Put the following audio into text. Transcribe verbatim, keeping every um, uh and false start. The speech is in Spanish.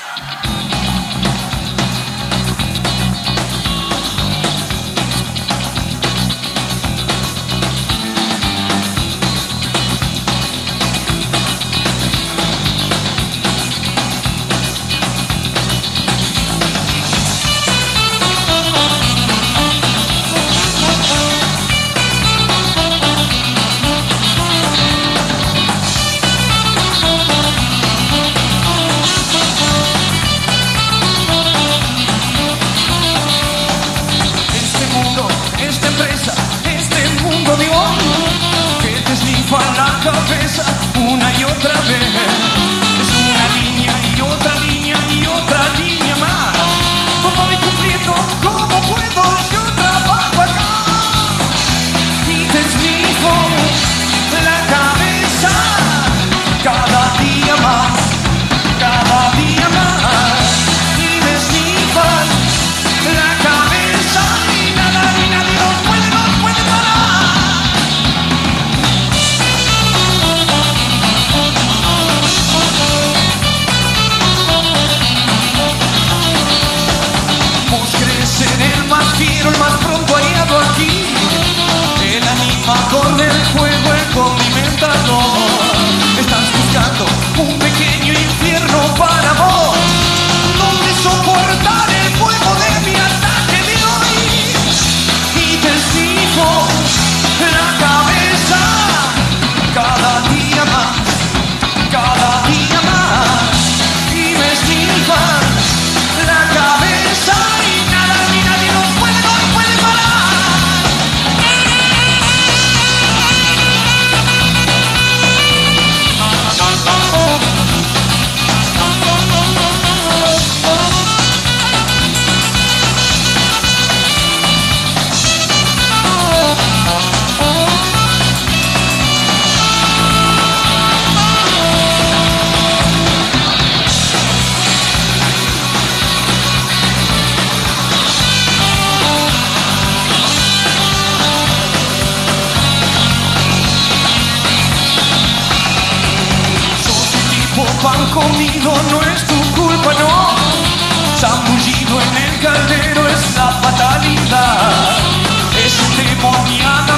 Una y otra vez es una línea y otra línea y otra línea más. ¿Cómo voy cumpliendo? ¿Cómo puedo? Yo trabajo acá y te esnijo la cabeza cada día más, cada día más. Y me esnifas la cabeza y nada ni nadie nos puede, nos puede parar. El más fiero, el más pronto hallado aquí, el animador del juego, el condimentador. Estás buscando un pequeño infierno para vos, donde soportar el fuego de mi ataque de hoy. Y te esnijo la cabeza cada día más, cada día más. Y me esnifas la cabeza y nada ni nadie nos puede, nos puede parar. Pan comido no es tu culpa, no. Zambullido en el caldero es la fatalidad. Es un demoniado